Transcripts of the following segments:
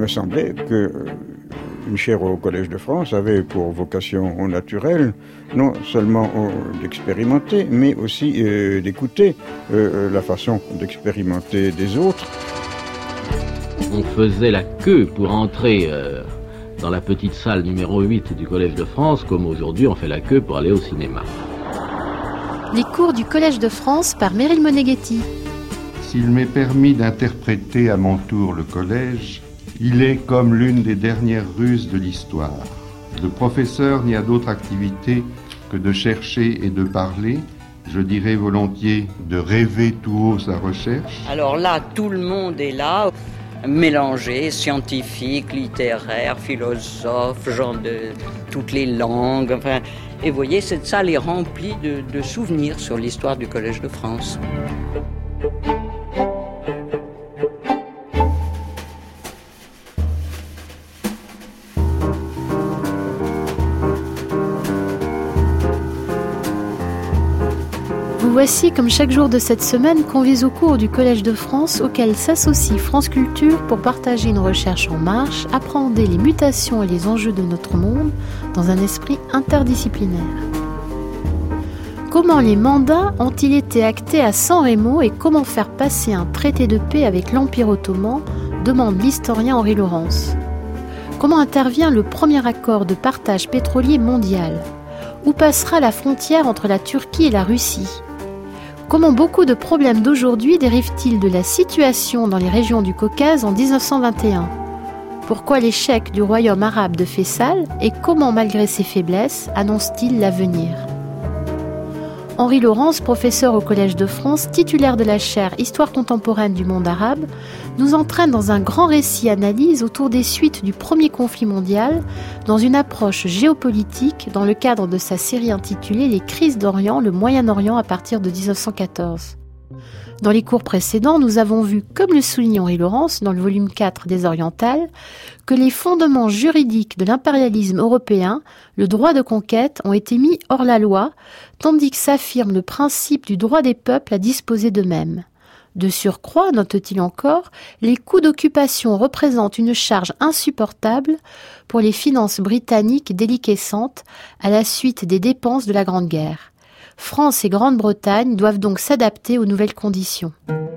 me semblait que une chaire au Collège de France avait pour vocation naturelle non seulement d'expérimenter, mais aussi d'écouter la façon d'expérimenter des autres. On faisait la queue pour entrer dans la petite salle numéro 8 du Collège de France, comme aujourd'hui on fait la queue pour aller au cinéma. Les cours du Collège de France par Meryl Moneghetti. S'il m'est permis d'interpréter à mon tour le collège, il est comme l'une des dernières ruses de l'histoire. Le professeur n'y a d'autre activité que de chercher et de parler, je dirais volontiers de rêver tout haut sa recherche. Alors là, tout le monde est là, mélangé, scientifique, littéraire, philosophe, gens de toutes les langues. Enfin, et vous voyez, cette salle est remplie de souvenirs sur l'histoire du Collège de France. Voici, comme chaque jour de cette semaine, conviés au cours du Collège de France auquel s'associe France Culture pour partager une recherche en marche, appréhender les mutations et les enjeux de notre monde dans un esprit interdisciplinaire. Comment les mandats ont-ils été actés à San Remo et comment faire passer un traité de paix avec l'Empire ottoman, demande l'historien Henri Laurence. Comment intervient le premier accord de partage pétrolier mondial ? Où passera la frontière entre la Turquie et la Russie ? Comment beaucoup de problèmes d'aujourd'hui dérivent-ils de la situation dans les régions du Caucase en 1921 ? Pourquoi l'échec du royaume arabe de Faysal et comment, malgré ses faiblesses, annonce-t-il l'avenir ? Henri Laurence, professeur au Collège de France, titulaire de la chaire Histoire contemporaine du monde arabe, nous entraîne dans un grand récit-analyse autour des suites du premier conflit mondial, dans une approche géopolitique dans le cadre de sa série intitulée « Les crises d'Orient, le Moyen-Orient à partir de 1914 ». Dans les cours précédents, nous avons vu, comme le souligne Henri Laurence dans le volume 4 des Orientales, que les fondements juridiques de l'impérialisme européen, le droit de conquête, ont été mis hors la loi, tandis que s'affirme le principe du droit des peuples à disposer d'eux-mêmes. De surcroît, note-t-il encore, les coûts d'occupation représentent une charge insupportable pour les finances britanniques déliquescentes à la suite des dépenses de la Grande Guerre. France et Grande-Bretagne doivent donc s'adapter aux nouvelles conditions.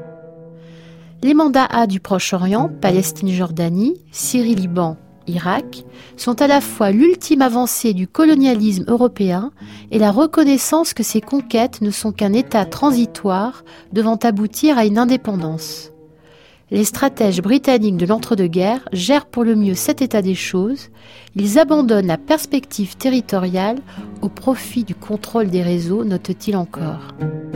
Les mandats A du Proche-Orient, Palestine-Jordanie, Syrie-Liban, Irak, sont à la fois l'ultime avancée du colonialisme européen et la reconnaissance que ces conquêtes ne sont qu'un état transitoire devant aboutir à une indépendance. Les stratèges britanniques de l'entre-deux-guerres gèrent pour le mieux cet état des choses. Ils abandonnent la perspective territoriale au profit du contrôle des réseaux, note-t-il encore.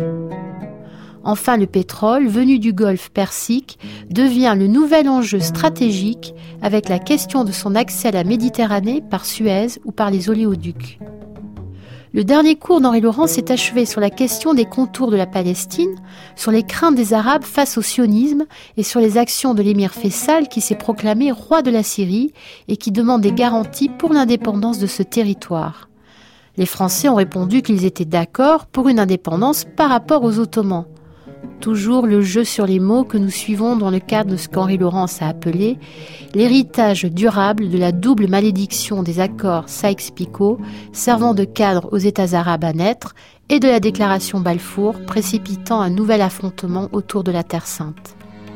Enfin, le pétrole, venu du Golfe Persique, devient le nouvel enjeu stratégique avec la question de son accès à la Méditerranée par Suez ou par les oléoducs. Le dernier cours d'Henri Laurence s'est achevé sur la question des contours de la Palestine, sur les craintes des Arabes face au sionisme et sur les actions de l'émir Faysal qui s'est proclamé roi de la Syrie et qui demande des garanties pour l'indépendance de ce territoire. Les Français ont répondu qu'ils étaient d'accord pour une indépendance par rapport aux Ottomans. Toujours le jeu sur les mots que nous suivons dans le cadre de ce qu'Henri Laurence a appelé l'héritage durable de la double malédiction des accords Sykes-Picot, servant de cadre aux États arabes à naître, et de la déclaration Balfour, précipitant un nouvel affrontement autour de la Terre Sainte.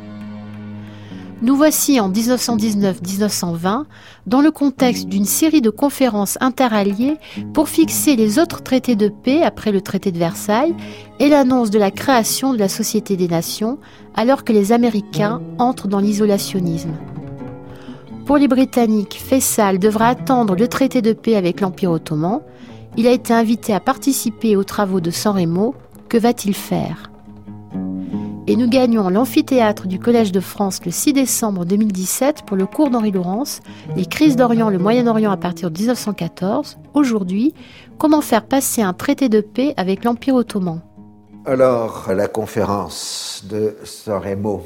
Nous voici en 1919-1920 dans le contexte d'une série de conférences interalliées pour fixer les autres traités de paix après le traité de Versailles et l'annonce de la création de la Société des Nations alors que les Américains entrent dans l'isolationnisme. Pour les Britanniques, Faysal devra attendre le traité de paix avec l'Empire ottoman. Il a été invité à participer aux travaux de San Remo. Que va-t-il faire ? Et nous gagnons l'amphithéâtre du Collège de France le 6 décembre 2017 pour le cours d'Henri Laurence, Les crises d'Orient, le Moyen-Orient à partir de 1914. Aujourd'hui, comment faire passer un traité de paix avec l'Empire ottoman ? Alors, la conférence de San Remo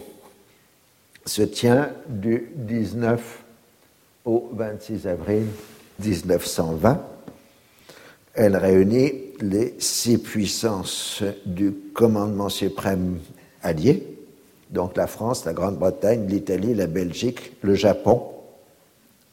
se tient du 19 au 26 avril 1920. Elle réunit les 6 puissances du commandement suprême alliés, donc la France, la Grande-Bretagne, l'Italie, la Belgique, le Japon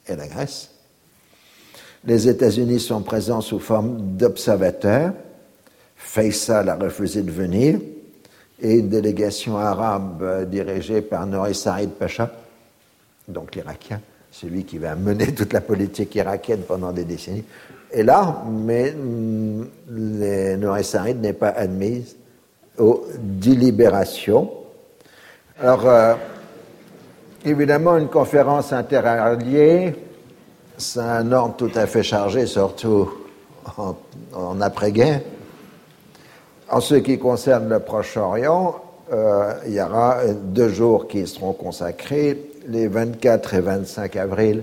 et la Grèce. Les États-Unis sont présents sous forme d'observateurs. Faisal a refusé de venir, et une délégation arabe dirigée par Nouri Sarid Pacha, donc l'Irakien, celui qui va mener toute la politique irakienne pendant des décennies, est là, mais Nouri Sarid n'est pas admise aux délibérations. Alors, évidemment, une conférence interalliée, c'est un ordre tout à fait chargé, surtout en après-guerre. En ce qui concerne le Proche-Orient, il y aura 2 jours qui seront consacrés, les 24 et 25 avril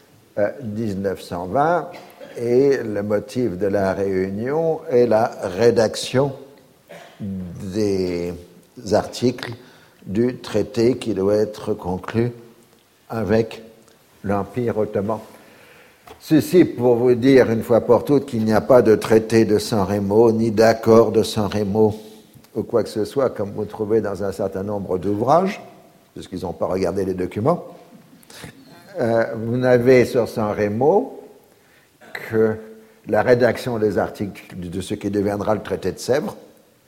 1920, et le motif de la réunion est la rédaction des articles du traité qui doit être conclu avec l'Empire ottoman. Ceci pour vous dire une fois pour toutes qu'il n'y a pas de traité de San Remo, ni d'accord de San Remo, ou quoi que ce soit, comme vous trouvez dans un certain nombre d'ouvrages, parce qu'ils n'ont pas regardé les documents. Vous n'avez sur San Remo que la rédaction des articles de ce qui deviendra le traité de Sèvres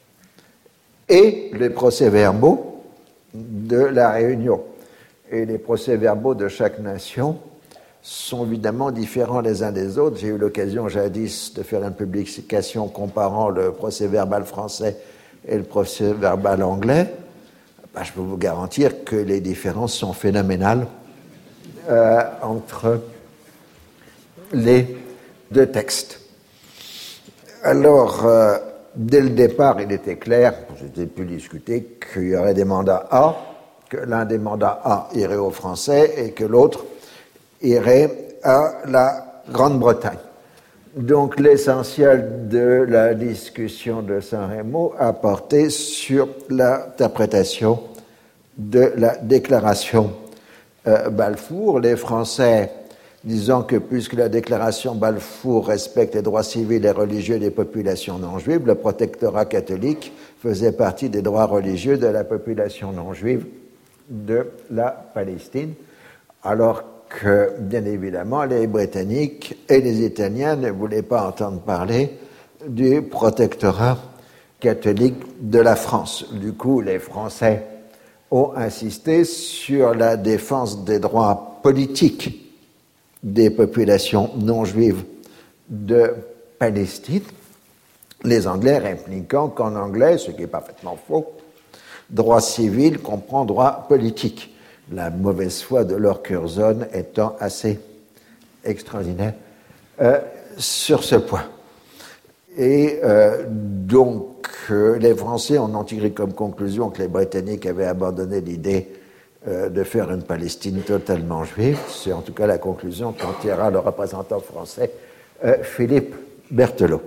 et les procès-verbaux de la Réunion. Et les procès-verbaux de chaque nation sont évidemment différents les uns des autres. J'ai eu l'occasion jadis de faire une publication comparant le procès-verbal français et le procès-verbal anglais. Je peux vous garantir que les différences sont phénoménales entre les 2 textes. Alors, dès le départ, il était clair, c'était pu discuter, qu'il y aurait des mandats A, que l'un des mandats A irait aux Français et que l'autre irait à la Grande-Bretagne. Donc l'essentiel de la discussion de San Remo a porté sur l'interprétation de la déclaration Balfour. Les Français disant que puisque la déclaration Balfour respecte les droits civils et religieux des populations non juives, le protectorat catholique faisait partie des droits religieux de la population non juive de la Palestine, alors que, bien évidemment, les Britanniques et les Italiens ne voulaient pas entendre parler du protectorat catholique de la France. Du coup, les Français ont insisté sur la défense des droits politiques des populations non juives de Palestine, les Anglais répliquant qu'en anglais, ce qui est parfaitement faux, droit civil comprend droit politique. La mauvaise foi de Lord Curzon étant assez extraordinaire sur ce point. Et donc, les Français en ont tiré comme conclusion que les Britanniques avaient abandonné l'idée de faire une Palestine totalement juive. C'est en tout cas la conclusion qu'en tirera le représentant français Philippe Berthelot.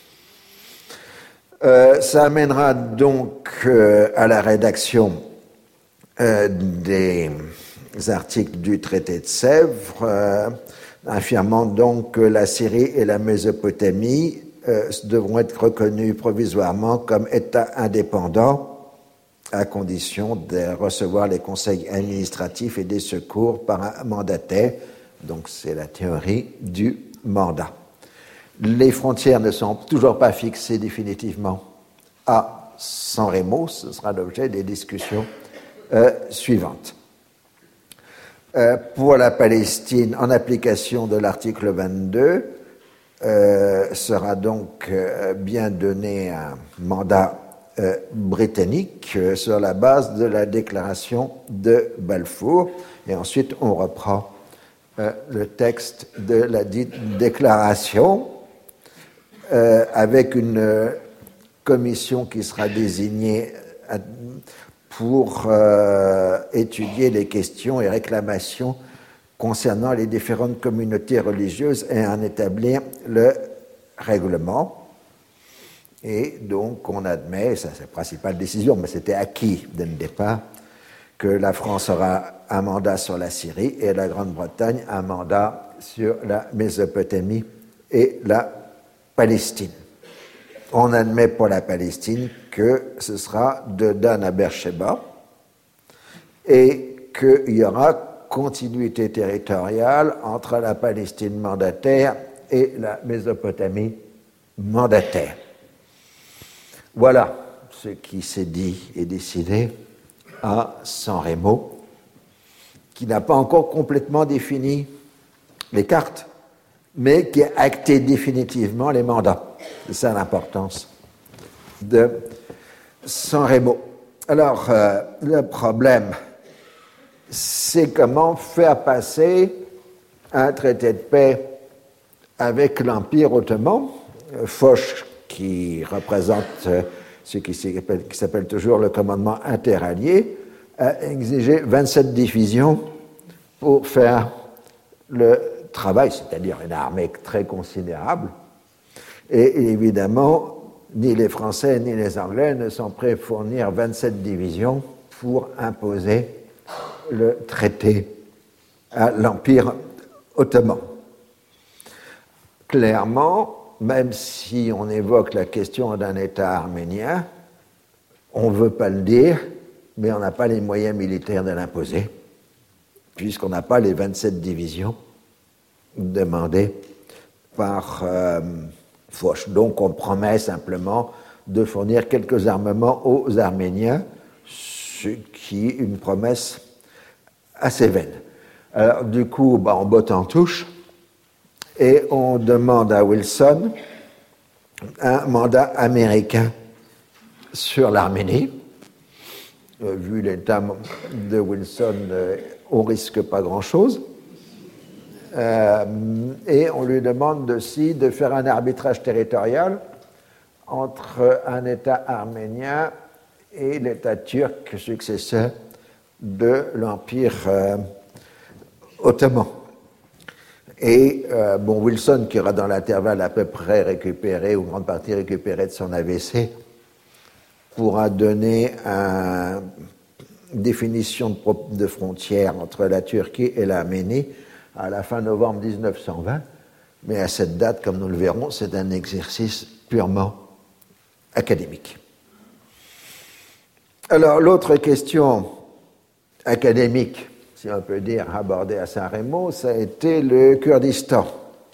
Ça amènera donc à la rédaction des articles du traité de Sèvres, affirmant donc que la Syrie et la Mésopotamie devront être reconnus provisoirement comme États indépendants à condition de recevoir les conseils administratifs et des secours par un mandataire. Donc c'est la théorie du mandat. Les frontières ne sont toujours pas fixées définitivement à San Remo, ce sera l'objet des discussions suivantes. Pour la Palestine, en application de l'article 22, sera donc bien donné un mandat britannique sur la base de la déclaration de Balfour, et ensuite on reprend le texte de la dite déclaration avec une commission qui sera désignée pour étudier les questions et réclamations concernant les différentes communautés religieuses et en établir le règlement. Et donc on admet, ça c'est la principale décision, mais c'était acquis dès le départ, que la France aura un mandat sur la Syrie et la Grande-Bretagne un mandat sur la Mésopotamie et la Palestine. On admet pour la Palestine que ce sera de Dan à Beersheba et qu'il y aura continuité territoriale entre la Palestine mandataire et la Mésopotamie mandataire. Voilà ce qui s'est dit et décidé à San Remo, qui n'a pas encore complètement défini les cartes, mais qui a acté définitivement les mandats. C'est ça l'importance de San Remo. Alors, le problème, c'est comment faire passer un traité de paix avec l'Empire ottoman. Foch, qui représente ce qui s'appelle toujours le commandement interallié, a exigé 27 divisions pour faire le travail, c'est-à-dire une armée très considérable. Et évidemment, ni les Français ni les Anglais ne sont prêts à fournir 27 divisions pour imposer le traité à l'Empire ottoman. Clairement, même si on évoque la question d'un État arménien, on ne veut pas le dire, mais on n'a pas les moyens militaires de l'imposer, puisqu'on n'a pas les 27 divisions demandées par Foch. Donc on promet simplement de fournir quelques armements aux Arméniens, ce qui est une promesse assez vaine. Alors du coup, on botte en touche et on demande à Wilson un mandat américain sur l'Arménie. Vu l'état de Wilson, on risque pas grand-chose. Et on lui demande aussi de faire un arbitrage territorial entre un État arménien et l'État turc successeur de l'Empire ottoman. Et Wilson, qui aura dans l'intervalle à peu près récupéré, ou une grande partie récupérée de son AVC, pourra donner une définition de frontière entre la Turquie et l'Arménie à la fin novembre 1920, mais à cette date, comme nous le verrons, c'est un exercice purement académique. Alors, l'autre question académique, si on peut dire, abordée à San Remo, ça a été le Kurdistan.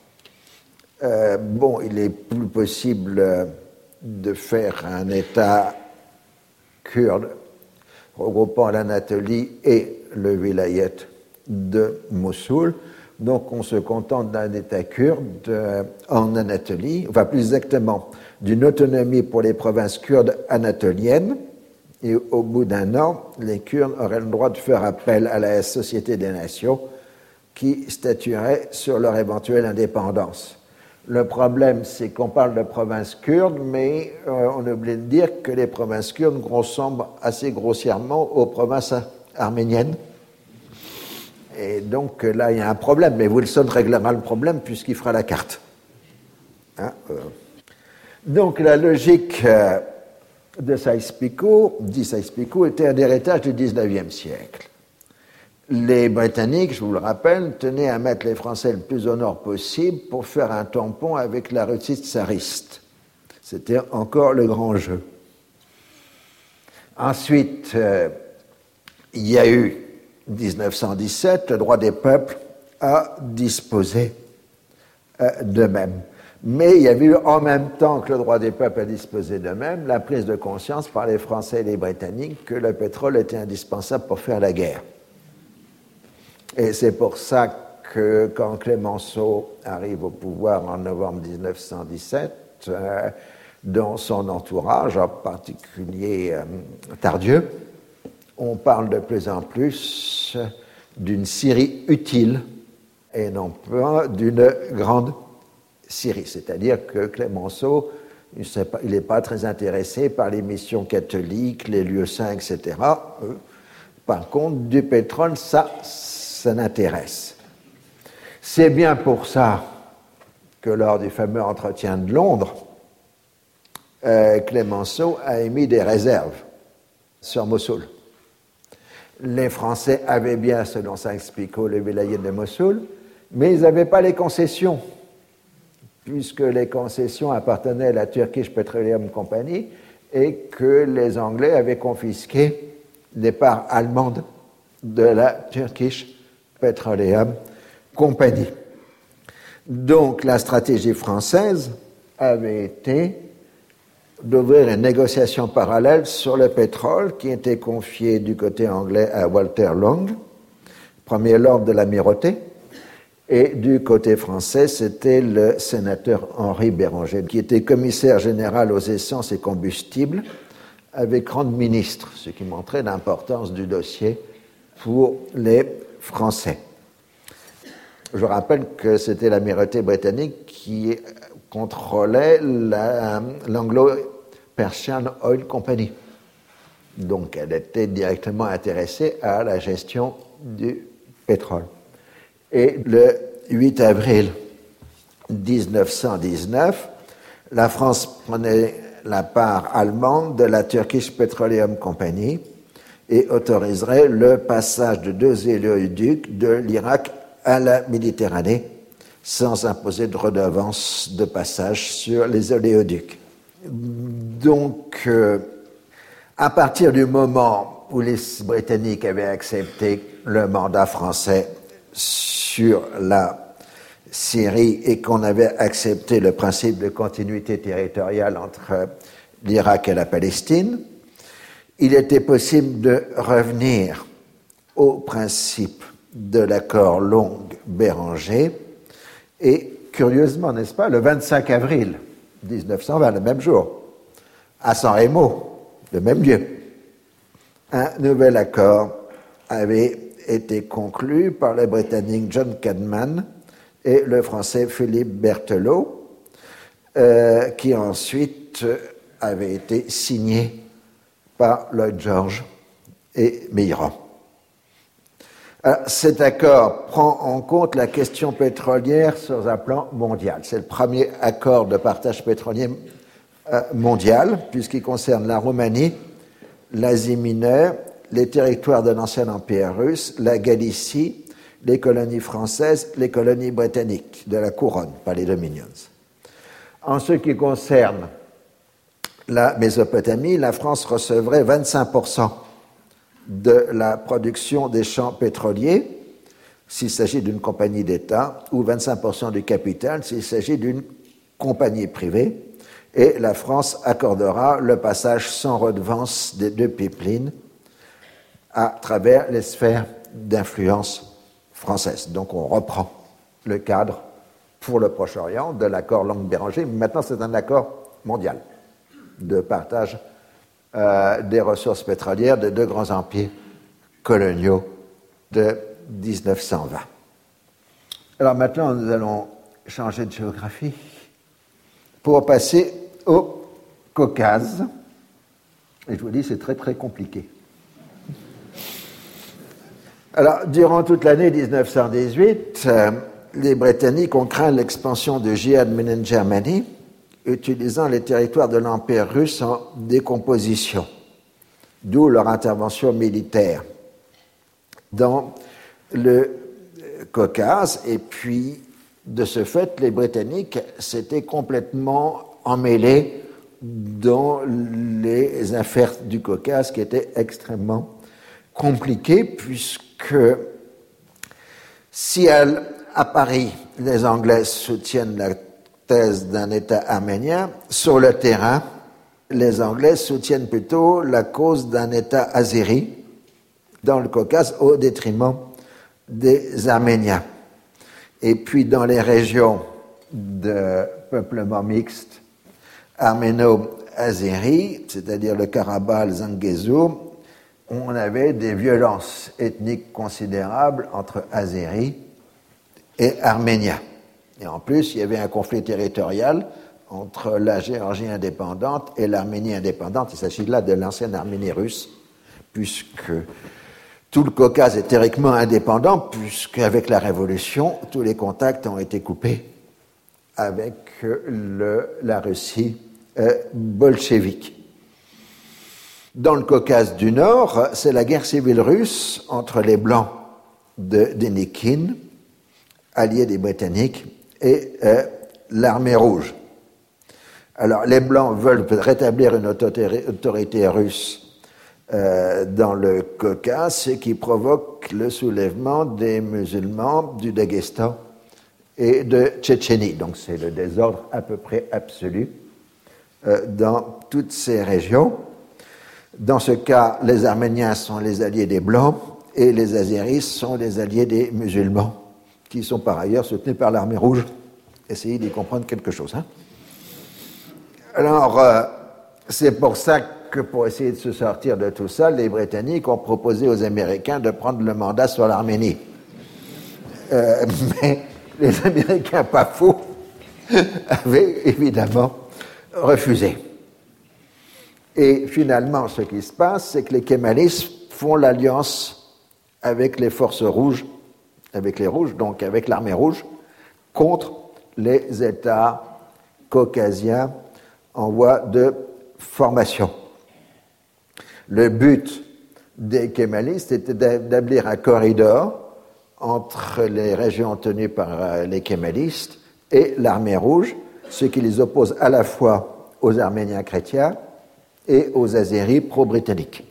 Il est plus possible de faire un État kurde regroupant l'Anatolie et le vilayet de Mossoul. Donc on se contente d'un État kurde en Anatolie, enfin plus exactement d'une autonomie pour les provinces kurdes anatoliennes, et au bout d'un an, les Kurdes auraient le droit de faire appel à la Société des Nations qui statuerait sur leur éventuelle indépendance. Le problème, c'est qu'on parle de provinces kurdes, mais on oublie de dire que les provinces kurdes ressemblent assez grossièrement aux provinces arméniennes. Et donc là, il y a un problème, mais Wilson réglera le problème puisqu'il fera la carte. Donc la logique de Sykes-Picot était un héritage du XIXe siècle. Les Britanniques, je vous le rappelle, tenaient à mettre les Français le plus au nord possible pour faire un tampon avec la Russie tsariste. C'était encore le grand jeu. Ensuite, il y a eu 1917, le droit des peuples à disposer d'eux-mêmes. Mais il y avait eu en même temps que le droit des peuples à disposer d'eux-mêmes la prise de conscience par les Français et les Britanniques que le pétrole était indispensable pour faire la guerre. Et c'est pour ça que quand Clemenceau arrive au pouvoir en novembre 1917, dans son entourage, en particulier Tardieu, on parle de plus en plus d'une Syrie utile et non pas d'une grande Syrie. C'est-à-dire que Clemenceau, il n'est pas très intéressé par les missions catholiques, les lieux saints, etc. Par contre, du pétrole, ça l'intéresse. C'est bien pour ça que lors du fameux entretien de Londres, Clemenceau a émis des réserves sur Mossoul. Les Français avaient bien, selon Sykes-Picot, le vilayet de Mossoul, mais ils n'avaient pas les concessions, puisque les concessions appartenaient à la Turkish Petroleum Company et que les Anglais avaient confisqué des parts allemandes de la Turkish Petroleum Company. Donc la stratégie française avait été d'ouvrir une négociation parallèle sur le pétrole qui était confiée du côté anglais à Walter Long, premier lord de l'Amirauté, et du côté français, c'était le sénateur Henri Béranger, qui était commissaire général aux essences et combustibles avec rang de ministre, ce qui montrait l'importance du dossier pour les Français. Je rappelle que c'était l'Amirauté britannique qui contrôlait l'Anglo-Persian Oil Company. Donc elle était directement intéressée à la gestion du pétrole. Et le 8 avril 1919, la France prenait la part allemande de la Turkish Petroleum Company et autoriserait le passage de 2 oléoducs de l'Irak à la Méditerranée sans imposer de redevance de passage sur les oléoducs. Donc, à partir du moment où les Britanniques avaient accepté le mandat français sur la Syrie et qu'on avait accepté le principe de continuité territoriale entre l'Irak et la Palestine, il était possible de revenir au principe de l'accord Long-Béranger et, curieusement, n'est-ce pas, le 25 avril 1920, le même jour, à San Remo, le même lieu, un nouvel accord avait été conclu par le Britannique John Cadman et le Français Philippe Berthelot, qui ensuite avait été signé par Lloyd George et Mitterrand. Cet accord prend en compte la question pétrolière sur un plan mondial. C'est le premier accord de partage pétrolier mondial, puisqu'il concerne la Roumanie, l'Asie mineure, les territoires de l'ancien empire russe, la Galicie, les colonies françaises, les colonies britanniques de la couronne, pas les dominions. En ce qui concerne la Mésopotamie, la France recevrait 25% de la production des champs pétroliers s'il s'agit d'une compagnie d'État ou 25% du capital s'il s'agit d'une compagnie privée, et la France accordera le passage sans redevance des 2 pipelines à travers les sphères d'influence françaises. Donc on reprend le cadre pour le Proche-Orient de l'accord Long-Béranger, mais maintenant c'est un accord mondial de partage des ressources pétrolières des 2 grands empires coloniaux de 1920. Alors maintenant, nous allons changer de géographie pour passer au Caucase. Et je vous dis, c'est très très compliqué. Alors, durant toute l'année 1918, les Britanniques ont craint l'expansion du Jihad in Germany, utilisant les territoires de l'Empire russe en décomposition, d'où leur intervention militaire dans le Caucase. Et puis, de ce fait, les Britanniques s'étaient complètement emmêlés dans les affaires du Caucase qui étaient extrêmement compliquées, puisque si à Paris, les Anglais soutiennent la thèse d'un État arménien, sur le terrain, les Anglais soutiennent plutôt la cause d'un État azéri dans le Caucase au détriment des Arméniens. Et puis dans les régions de peuplement mixte arméno-azéri, c'est-à-dire le Karabakh, le Zangezur, on avait des violences ethniques considérables entre Azéris et Arméniens. Et en plus, il y avait un conflit territorial entre la Géorgie indépendante et l'Arménie indépendante. Il s'agit là de l'ancienne Arménie russe, puisque tout le Caucase est théoriquement indépendant, puisqu'avec la Révolution, tous les contacts ont été coupés avec la Russie bolchevique. Dans le Caucase du Nord, c'est la guerre civile russe entre les Blancs de Dénikine, alliés des Britanniques, et l'armée rouge. Alors, les Blancs veulent rétablir une autorité russe dans le Caucase, ce qui provoque le soulèvement des musulmans du Daghestan et de Tchétchénie. Donc c'est le désordre à peu près absolu dans toutes ces régions. Dans ce cas, les Arméniens sont les alliés des Blancs et les Azéris sont les alliés des musulmans, qui sont par ailleurs soutenus par l'armée rouge. Essayez d'y comprendre quelque chose. Alors, c'est pour ça que pour essayer de se sortir de tout ça, les Britanniques ont proposé aux Américains de prendre le mandat sur l'Arménie. Mais les Américains, pas fous, avaient évidemment refusé. Et finalement, ce qui se passe, c'est que les kémalistes font l'alliance avec les forces rouges, avec les rouges, donc avec l'armée rouge, contre les États caucasiens en voie de formation. Le but des kémalistes était d'établir un corridor entre les régions tenues par les kémalistes et l'armée rouge, ce qui les oppose à la fois aux Arméniens chrétiens et aux Azéris pro-britanniques.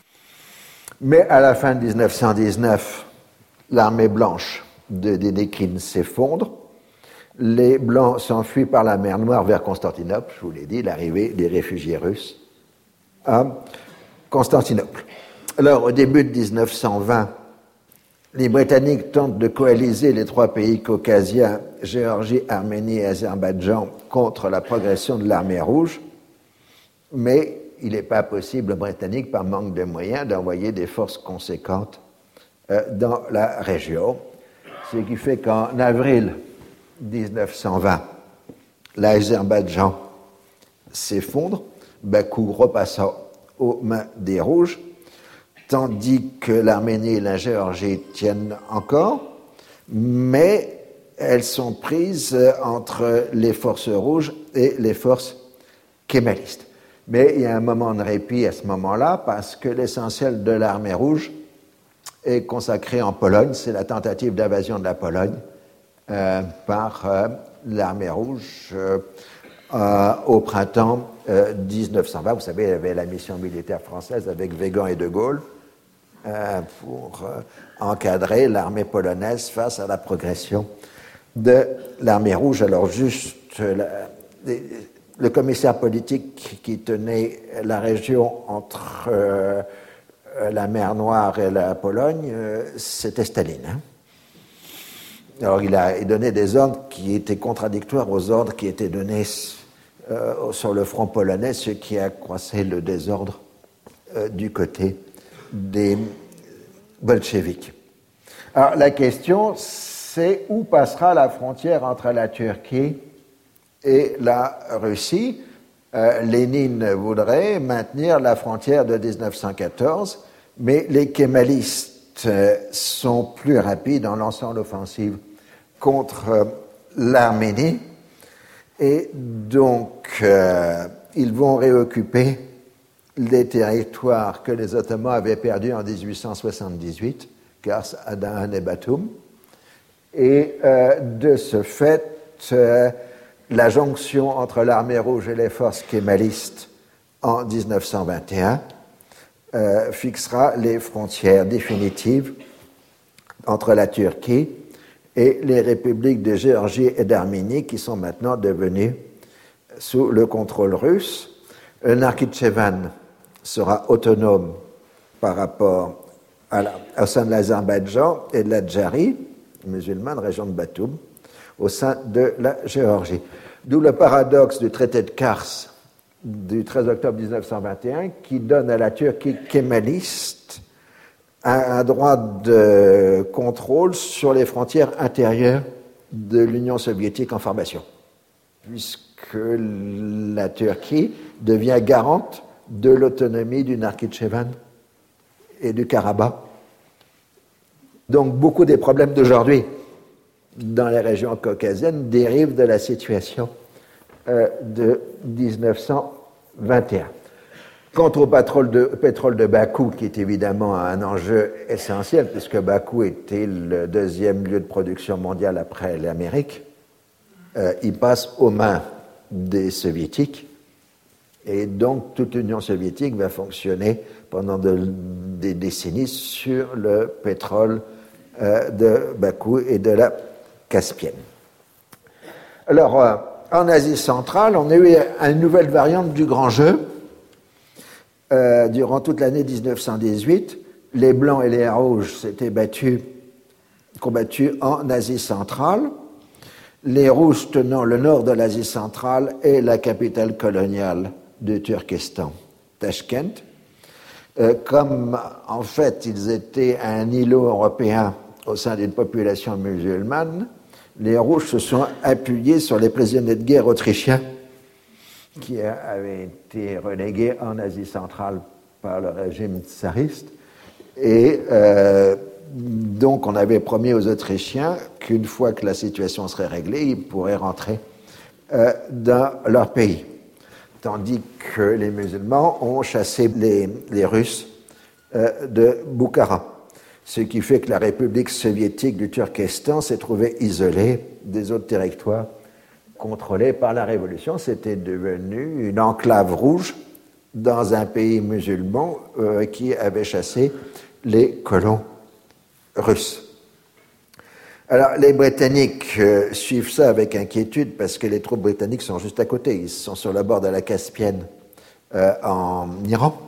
Mais à la fin de 1919, l'armée blanche de Dédékhine s'effondre. Les Blancs s'enfuient par la mer Noire vers Constantinople, je vous l'ai dit, l'arrivée des réfugiés russes à Constantinople. Alors, au début de 1920, les Britanniques tentent de coaliser les trois pays caucasiens, Géorgie, Arménie et Azerbaïdjan, contre la progression de l'armée rouge, mais il n'est pas possible aux Britanniques, par manque de moyens, d'envoyer des forces conséquentes dans la région, ce qui fait qu'en avril 1920, l'Azerbaïdjan s'effondre, Bakou repassant aux mains des Rouges, tandis que l'Arménie et la Géorgie tiennent encore, mais elles sont prises entre les forces rouges et les forces kémalistes. Mais il y a un moment de répit à ce moment-là, parce que l'essentiel de l'armée rouge est consacré en Pologne, c'est la tentative d'invasion de la Pologne par l'armée rouge au printemps 1920. Vous savez, il y avait la mission militaire française avec Weygand et de Gaulle pour encadrer l'armée polonaise face à la progression de l'armée rouge. Alors juste le commissaire politique qui tenait la région entre la mer Noire et la Pologne, c'était Staline. Alors il donnait des ordres qui étaient contradictoires aux ordres qui étaient donnés sur le front polonais, ce qui accroissait le désordre du côté des bolcheviks. Alors la question, c'est où passera la frontière entre la Turquie et la Russie. Lénine voudrait maintenir la frontière de 1914, mais les kémalistes sont plus rapides en lançant l'offensive contre l'Arménie, et donc ils vont réoccuper les territoires que les Ottomans avaient perdus en 1878 grâce à Dahan et Batum, et de ce fait la jonction entre l'armée rouge et les forces kémalistes en 1921 fixera les frontières définitives entre la Turquie et les républiques de Géorgie et d'Arménie qui sont maintenant devenues sous le contrôle russe. Le Nakhitchevan sera autonome par rapport au sein de l'Azerbaïdjan et de la Djarie, musulmane, région de Batum, au sein de la Géorgie. D'où le paradoxe du traité de Kars du 13 octobre 1921 qui donne à la Turquie kémaliste un droit de contrôle sur les frontières intérieures de l'Union soviétique en formation, puisque la Turquie devient garante de l'autonomie du Nakhitchevan et du Karabakh. Donc beaucoup des problèmes d'aujourd'hui dans les régions caucasiennes dérivent de la situation de 1921. Quant au pétrole de Bakou, qui est évidemment un enjeu essentiel, puisque Bakou était le deuxième lieu de production mondial après l'Amérique, il passe aux mains des Soviétiques. Et donc, toute l'Union soviétique va fonctionner pendant des décennies sur le pétrole de Bakou et de la Caspienne. Alors, en Asie centrale, on a eu une nouvelle variante du grand jeu. Durant toute l'année 1918, les Blancs et les Rouges s'étaient combattus en Asie centrale, les Rouges tenant le nord de l'Asie centrale et la capitale coloniale de Turkestan, Tashkent. Comme en fait ils étaient un îlot européen au sein d'une population musulmane, les Rouges se sont appuyés sur les prisonniers de guerre autrichiens qui avaient été relégués en Asie centrale par le régime tsariste. Et donc on avait promis aux Autrichiens qu'une fois que la situation serait réglée, ils pourraient rentrer dans leur pays. Tandis que les musulmans ont chassé les Russes de Boukhara. Ce qui fait que la République soviétique du Turkestan s'est trouvée isolée des autres territoires contrôlés par la Révolution. C'était devenu une enclave rouge dans un pays musulman qui avait chassé les colons russes. Alors, les Britanniques suivent ça avec inquiétude parce que les troupes britanniques sont juste à côté. Ils sont sur le bord de la Caspienne en Iran.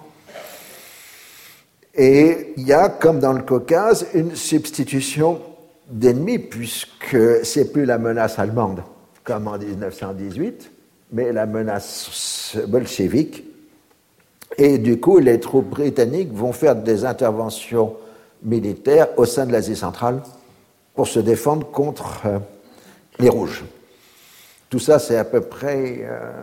Et il y a, comme dans le Caucase, une substitution d'ennemis puisque c'est plus la menace allemande comme en 1918, mais la menace bolchevique. Et du coup, les troupes britanniques vont faire des interventions militaires au sein de l'Asie centrale pour se défendre contre les Rouges. Tout ça, c'est à peu près,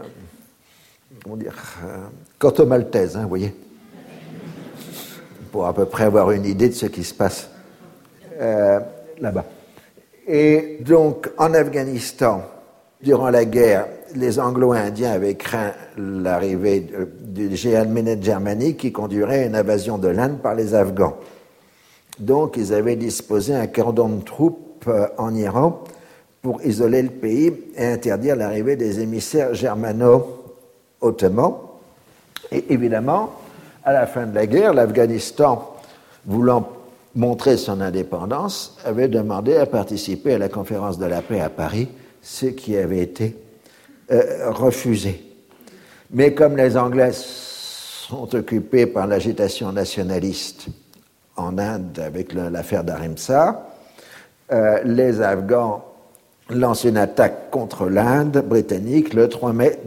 canto-maltaise, vous voyez, pour à peu près avoir une idée de ce qui se passe là-bas. Et donc, en Afghanistan, durant la guerre, les Anglo-Indiens avaient craint l'arrivée du djihad Minette Germany qui conduirait à une invasion de l'Inde par les Afghans. Donc, ils avaient disposé un cordon de troupes en Iran pour isoler le pays et interdire l'arrivée des émissaires germano-ottomans. Et évidemment, à la fin de la guerre, l'Afghanistan, voulant montrer son indépendance, avait demandé à participer à la conférence de la paix à Paris, ce qui avait été refusé. Mais comme les Anglais sont occupés par l'agitation nationaliste en Inde avec l'affaire d'Arimsa, les Afghans lancent une attaque contre l'Inde britannique le 3 mai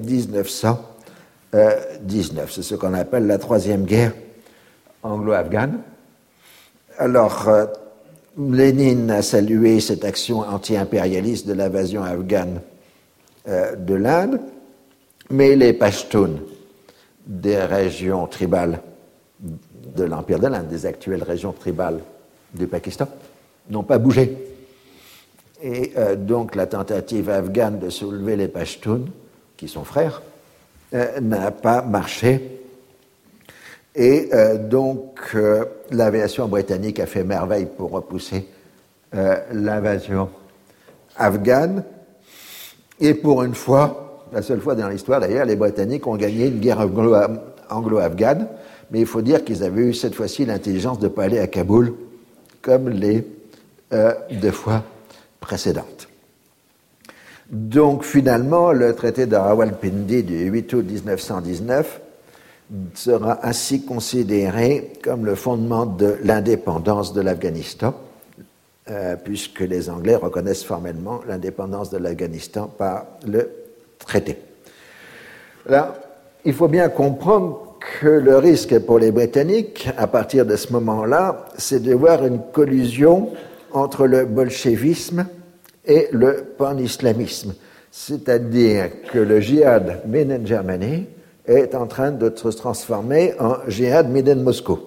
1919. C'est ce qu'on appelle la Troisième Guerre anglo-afghane. Alors, Lénine a salué cette action anti-impérialiste de l'invasion afghane de l'Inde, mais les Pashtuns des régions tribales de l'Empire de l'Inde, des actuelles régions tribales du Pakistan, n'ont pas bougé. Et donc la tentative afghane de soulever les Pashtuns, qui sont frères, n'a pas marché. Et donc l'aviation britannique a fait merveille pour repousser l'invasion afghane. Et pour une fois, la seule fois dans l'histoire d'ailleurs, les Britanniques ont gagné une guerre anglo-afghane, mais il faut dire qu'ils avaient eu cette fois-ci l'intelligence de ne pas aller à Kaboul comme les deux fois précédentes. Donc finalement, le traité de Rawalpindi du 8 août 1919 sera ainsi considéré comme le fondement de l'indépendance de l'Afghanistan, puisque les Anglais reconnaissent formellement l'indépendance de l'Afghanistan par le traité. Là, il faut bien comprendre que le risque pour les Britanniques, à partir de ce moment-là, c'est de voir une collusion entre le bolchevisme et le pan-islamisme, c'est-à-dire que le djihad Minette Germany est en train de se transformer en djihad Minette Moscou,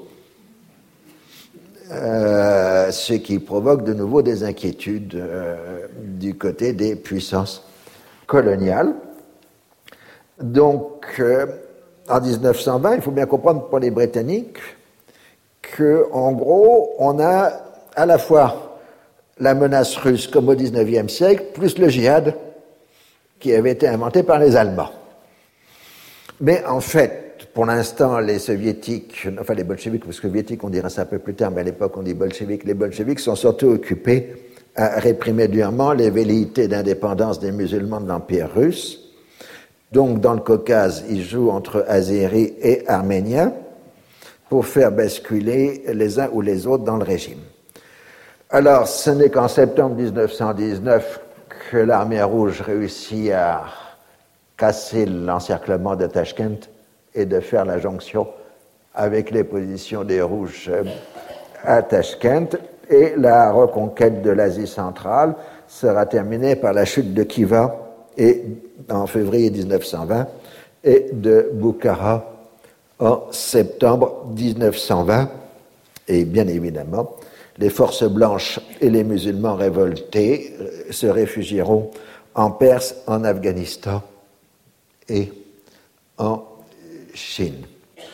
ce qui provoque de nouveau des inquiétudes du côté des puissances coloniales. Donc, en 1920, il faut bien comprendre pour les Britanniques qu'en gros, on a à la fois la menace russe comme au XIXe siècle, plus le djihad qui avait été inventé par les Allemands. Mais en fait, pour l'instant, les soviétiques, enfin les bolcheviks, parce que soviétiques on dira ça un peu plus tard, mais à l'époque on dit bolcheviks, les bolcheviks sont surtout occupés à réprimer durement les velléités d'indépendance des musulmans de l'Empire russe. Donc dans le Caucase, ils jouent entre Azéris et Arméniens pour faire basculer les uns ou les autres dans le régime. Alors, ce n'est qu'en septembre 1919 que l'armée rouge réussit à casser l'encerclement de Tachkent et de faire la jonction avec les positions des rouges à Tachkent, et la reconquête de l'Asie centrale sera terminée par la chute de Khiva en février 1920 et de Boukhara en septembre 1920. Et bien évidemment, les forces blanches et les musulmans révoltés se réfugieront en Perse, en Afghanistan et en Chine.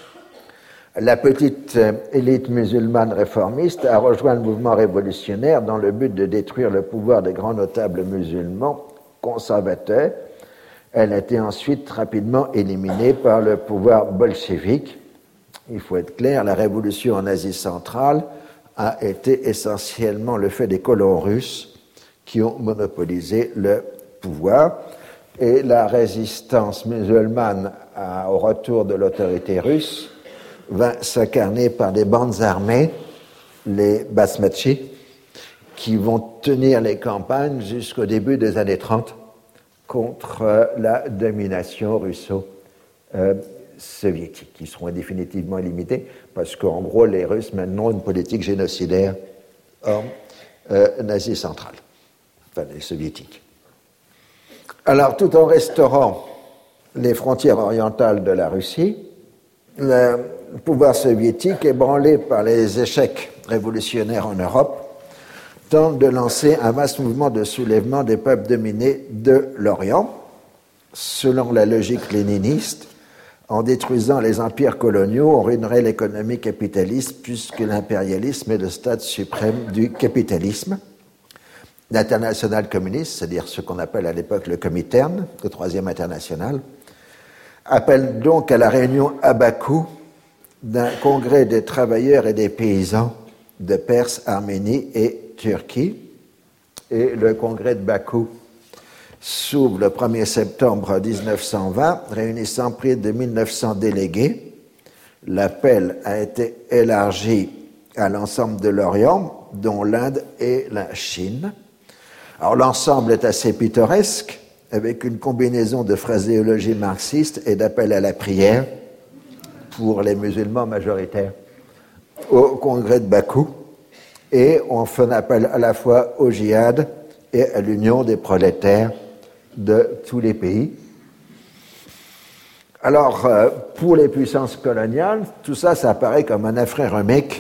La petite élite musulmane réformiste a rejoint le mouvement révolutionnaire dans le but de détruire le pouvoir des grands notables musulmans conservateurs. Elle a été ensuite rapidement éliminée par le pouvoir bolchevique. Il faut être clair, la révolution en Asie centrale a été essentiellement le fait des colons russes qui ont monopolisé le pouvoir, et la résistance musulmane au retour de l'autorité russe va s'incarner par des bandes armées, les Basmachi, qui vont tenir les campagnes jusqu'au début des années 30 contre la domination russo-soviétique, qui seront définitivement limitées, parce qu'en gros, les Russes mèneront une politique génocidaire en Asie centrale, enfin les Soviétiques. Alors, tout en restaurant les frontières orientales de la Russie, le pouvoir soviétique, ébranlé par les échecs révolutionnaires en Europe, tente de lancer un vaste mouvement de soulèvement des peuples dominés de l'Orient, selon la logique léniniste. En détruisant les empires coloniaux, on ruinerait l'économie capitaliste, puisque l'impérialisme est le stade suprême du capitalisme. L'internationale communiste, c'est-à-dire ce qu'on appelle à l'époque le Comintern, le troisième international, appelle donc à la réunion à Bakou d'un congrès des travailleurs et des paysans de Perse, Arménie et Turquie. Et le congrès de Bakou s'ouvre le 1er septembre 1920, réunissant près de 1900 délégués. L'appel a été élargi à l'ensemble de l'Orient, dont l'Inde et la Chine. Alors l'ensemble est assez pittoresque, avec une combinaison de phraséologie marxiste et d'appel à la prière pour les musulmans majoritaires au congrès de Bakou, et on fait un appel à la fois au djihad et à l'union des prolétaires de tous les pays. Alors, pour les puissances coloniales, tout ça, ça apparaît comme un affrère-remake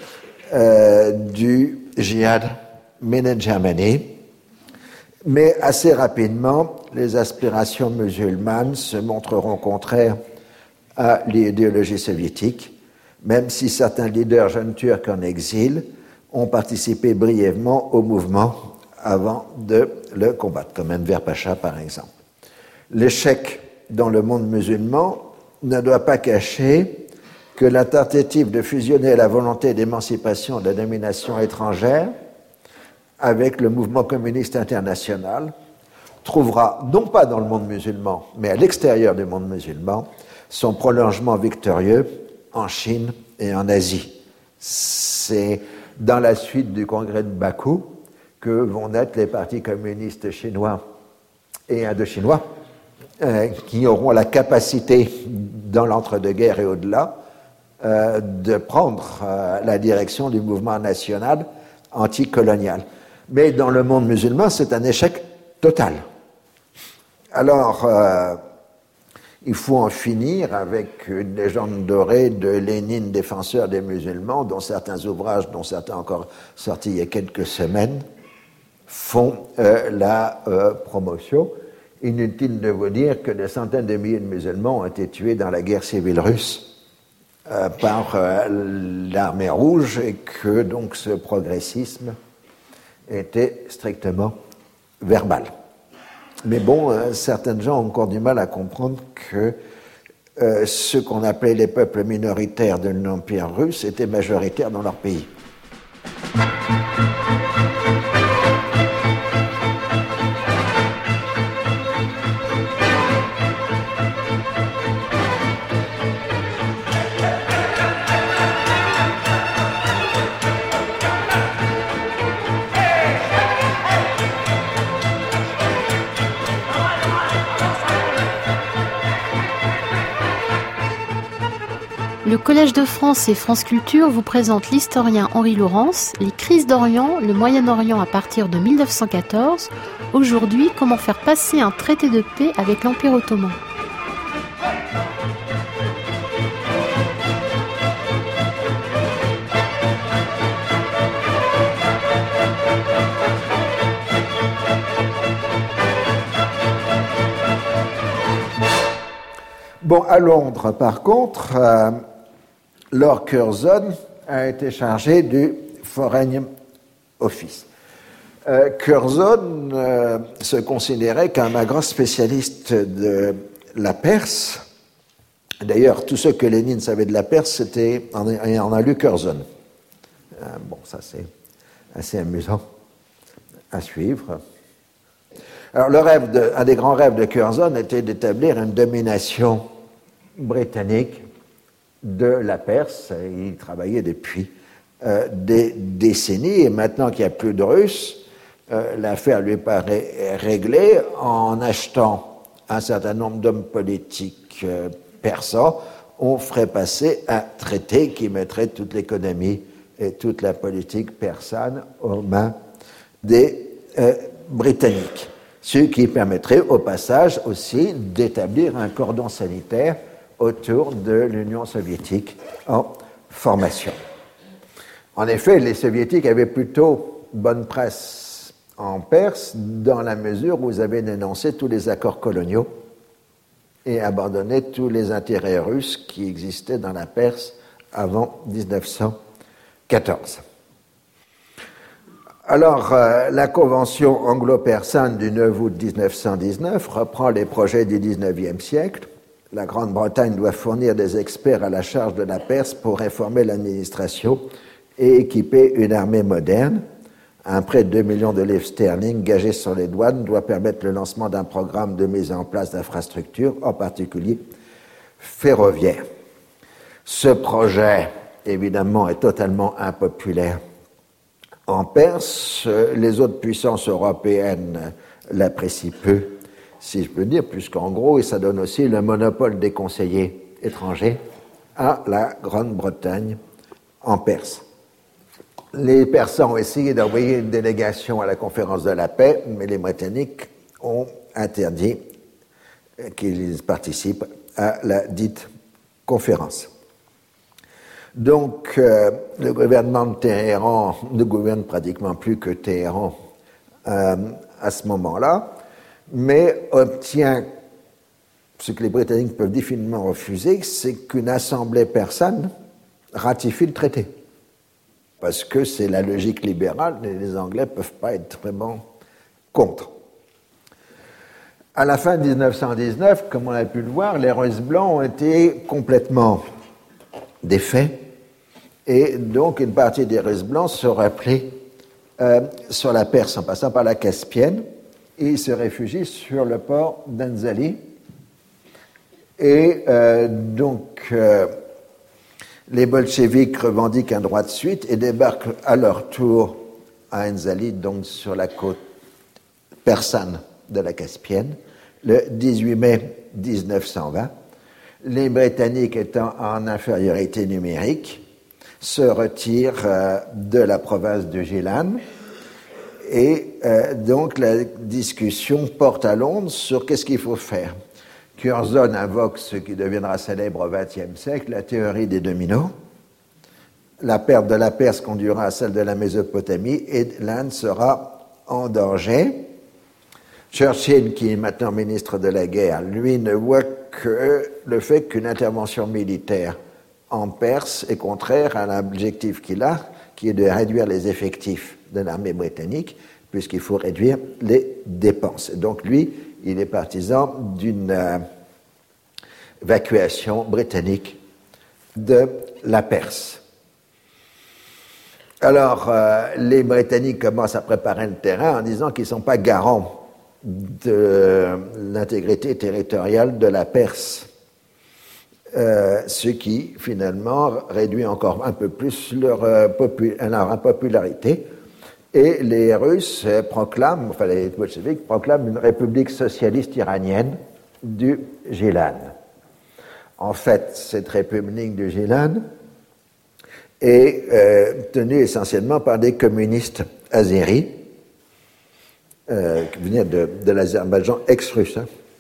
du djihad made in Germany. Mais assez rapidement, les aspirations musulmanes se montreront contraires à l'idéologie soviétique, même si certains leaders jeunes turcs en exil ont participé brièvement au mouvement avant de le combattre, comme Enver Pacha par exemple. L'échec dans le monde musulman ne doit pas cacher que la tentative de fusionner la volonté d'émancipation de la domination étrangère avec le mouvement communiste international trouvera, non pas dans le monde musulman, mais à l'extérieur du monde musulman, son prolongement victorieux en Chine et en Asie. C'est dans la suite du congrès de Bakou que vont naître les partis communistes chinois et indochinois, qui auront la capacité, dans l'entre-deux-guerres et au-delà, de prendre la direction du mouvement national anticolonial. Mais dans le monde musulman, c'est un échec total. Alors, il faut en finir avec une légende dorée de Lénine, défenseur des musulmans, dont certains ouvrages, dont certains encore sortis il y a quelques semaines, font la promotion. Inutile de vous dire que des centaines de milliers de musulmans ont été tués dans la guerre civile russe par l'armée rouge, et que donc ce progressisme était strictement verbal. Mais bon, certains gens ont encore du mal à comprendre que ce qu'on appelait les peuples minoritaires de l'Empire russe étaient majoritaires dans leur pays. Le Collège de France et France Culture vous présente l'historien Henri Laurence, les crises d'Orient, le Moyen-Orient à partir de 1914. Aujourd'hui, comment faire passer un traité de paix avec l'Empire ottoman. Bon, à Londres, par contre, Lord Curzon a été chargé du Foreign Office. Curzon se considérait comme un grand spécialiste de la Perse. D'ailleurs, tout ce que Lénine savait de la Perse, c'était on a lu Curzon. Bon, ça c'est assez amusant à suivre. Alors, un des grands rêves de Curzon était d'établir une domination britannique de la Perse. Il travaillait depuis des décennies, et maintenant qu'il n'y a plus de Russes, l'affaire lui paraît réglée en achetant un certain nombre d'hommes politiques persans. On ferait passer un traité qui mettrait toute l'économie et toute la politique persane aux mains des Britanniques. Ce qui permettrait au passage aussi d'établir un cordon sanitaire autour de l'Union soviétique en formation. En effet, les soviétiques avaient plutôt bonne presse en Perse dans la mesure où ils avaient dénoncé tous les accords coloniaux et abandonné tous les intérêts russes qui existaient dans la Perse avant 1914. Alors, la Convention anglo-persane du 9 août 1919 reprend les projets du XIXe siècle. La Grande-Bretagne doit fournir des experts à la charge de la Perse pour réformer l'administration et équiper une armée moderne. Un prêt de 2 millions de livres sterling gagé sur les douanes doit permettre le lancement d'un programme de mise en place d'infrastructures, en particulier ferroviaires. Ce projet, évidemment, est totalement impopulaire en Perse. Les autres puissances européennes l'apprécient peu, si je peux dire, puisqu'en gros, ça donne aussi le monopole des conseillers étrangers à la Grande-Bretagne en Perse. Les Persans ont essayé d'envoyer une délégation à la conférence de la paix, mais les Britanniques ont interdit qu'ils participent à la dite conférence. Donc, le gouvernement de Téhéran ne gouverne pratiquement plus que Téhéran à ce moment-là, mais obtient ce que les Britanniques peuvent difficilement refuser, c'est qu'une assemblée persane ratifie le traité. Parce que c'est la logique libérale, et les Anglais ne peuvent pas être vraiment contre. À la fin de 1919, comme on a pu le voir, les Russes blancs ont été complètement défaits, et donc une partie des Russes blancs se replient sur la Perse en passant par la Caspienne, et ils se réfugient sur le port d'Anzali. Et les bolcheviks revendiquent un droit de suite et débarquent à leur tour à Anzali, donc sur la côte persane de la Caspienne, le 18 mai 1920. Les Britanniques étant en infériorité numérique, se retirent de la province de Gilan, et donc la discussion porte à Londres sur qu'est-ce qu'il faut faire. Curzon invoque ce qui deviendra célèbre au XXe siècle, la théorie des dominos. La perte de la Perse conduira à celle de la Mésopotamie et l'Inde sera en danger. Churchill, qui est maintenant ministre de la guerre, lui ne voit que le fait qu'une intervention militaire en Perse est contraire à l'objectif qu'il a, qui est de réduire les effectifs de l'armée britannique, puisqu'il faut réduire les dépenses. Donc lui, il est partisan d'une l'évacuation britannique de la Perse. Alors, les Britanniques commencent à préparer le terrain en disant qu'ils ne sont pas garants de l'intégrité territoriale de la Perse, ce qui, finalement, réduit encore un peu plus leur popularité. Et les Russes proclament, enfin les bolcheviks proclament une république socialiste iranienne du Gilan. En fait, cette république du Gilan est tenue essentiellement par des communistes azéris qui venaient de l'Azerbaïdjan ex-russe.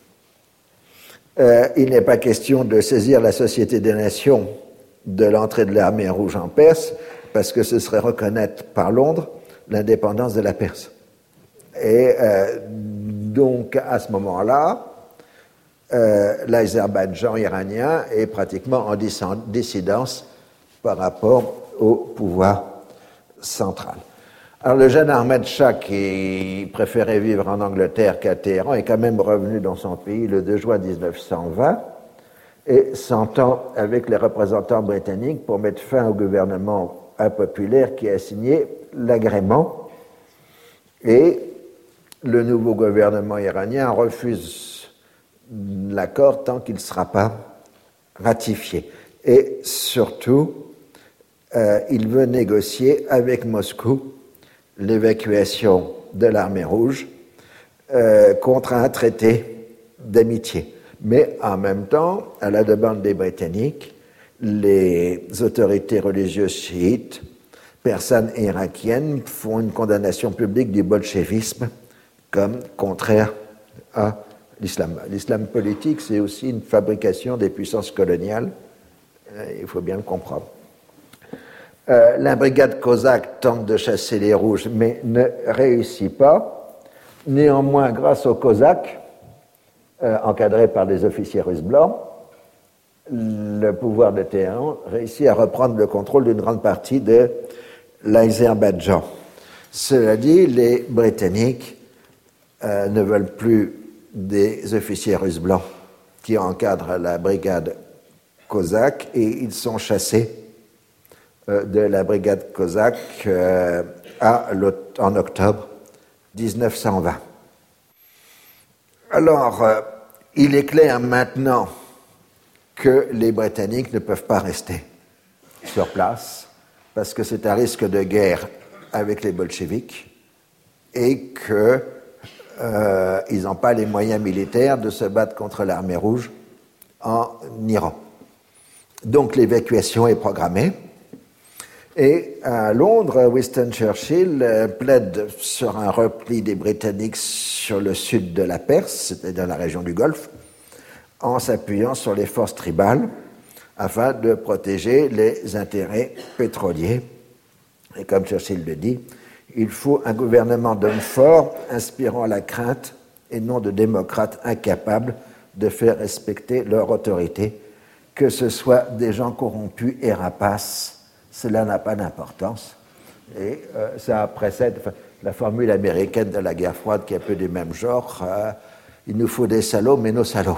Il n'est pas question de saisir la Société des Nations de l'entrée de l'armée rouge en Perse, parce que ce serait reconnaître par Londres l'indépendance de la Perse. Et donc, à ce moment-là, l'Azerbaïdjan iranien est pratiquement en dissidence par rapport au pouvoir central. Alors, le jeune Ahmed Shah, qui préférait vivre en Angleterre qu'à Téhéran, est quand même revenu dans son pays le 2 juin 1920 et s'entend avec les représentants britanniques pour mettre fin au gouvernement impopulaire qui a signé l'agrément. Et le nouveau gouvernement iranien refuse l'accord tant qu'il ne sera pas ratifié. Et surtout, il veut négocier avec Moscou l'évacuation de l'armée rouge contre un traité d'amitié. Mais en même temps, à la demande des Britanniques, les autorités religieuses chiites, persanes et irakiennes font une condamnation publique du bolchevisme comme contraire à l'islam. L'islam politique, c'est aussi une fabrication des puissances coloniales. Il faut bien le comprendre. La brigade cosaque tente de chasser les rouges, mais ne réussit pas. Néanmoins, grâce aux cosaques, encadrés par des officiers russes blancs, le pouvoir de Téhéran réussit à reprendre le contrôle d'une grande partie de l'Azerbaïdjan. Cela dit, les Britanniques ne veulent plus des officiers russes blancs qui encadrent la brigade cosaque et ils sont chassés de la brigade cosaque en octobre 1920. Alors, il est clair maintenant que les Britanniques ne peuvent pas rester sur place parce que c'est un risque de guerre avec les bolcheviks et qu'ils n'ont pas les moyens militaires de se battre contre l'armée rouge en Iran. Donc l'évacuation est programmée. Et à Londres, Winston Churchill plaide sur un repli des Britanniques sur le sud de la Perse, c'est-à-dire la région du Golfe, en s'appuyant sur les forces tribales afin de protéger les intérêts pétroliers. Et comme Churchill le dit, il faut un gouvernement d'hommes forts, inspirant la crainte, et non de démocrates incapables de faire respecter leur autorité, que ce soit des gens corrompus et rapaces. Cela n'a pas d'importance. Et ça précède la formule américaine de la guerre froide qui est un peu du même genre. Il nous faut des salauds, mais nos salauds.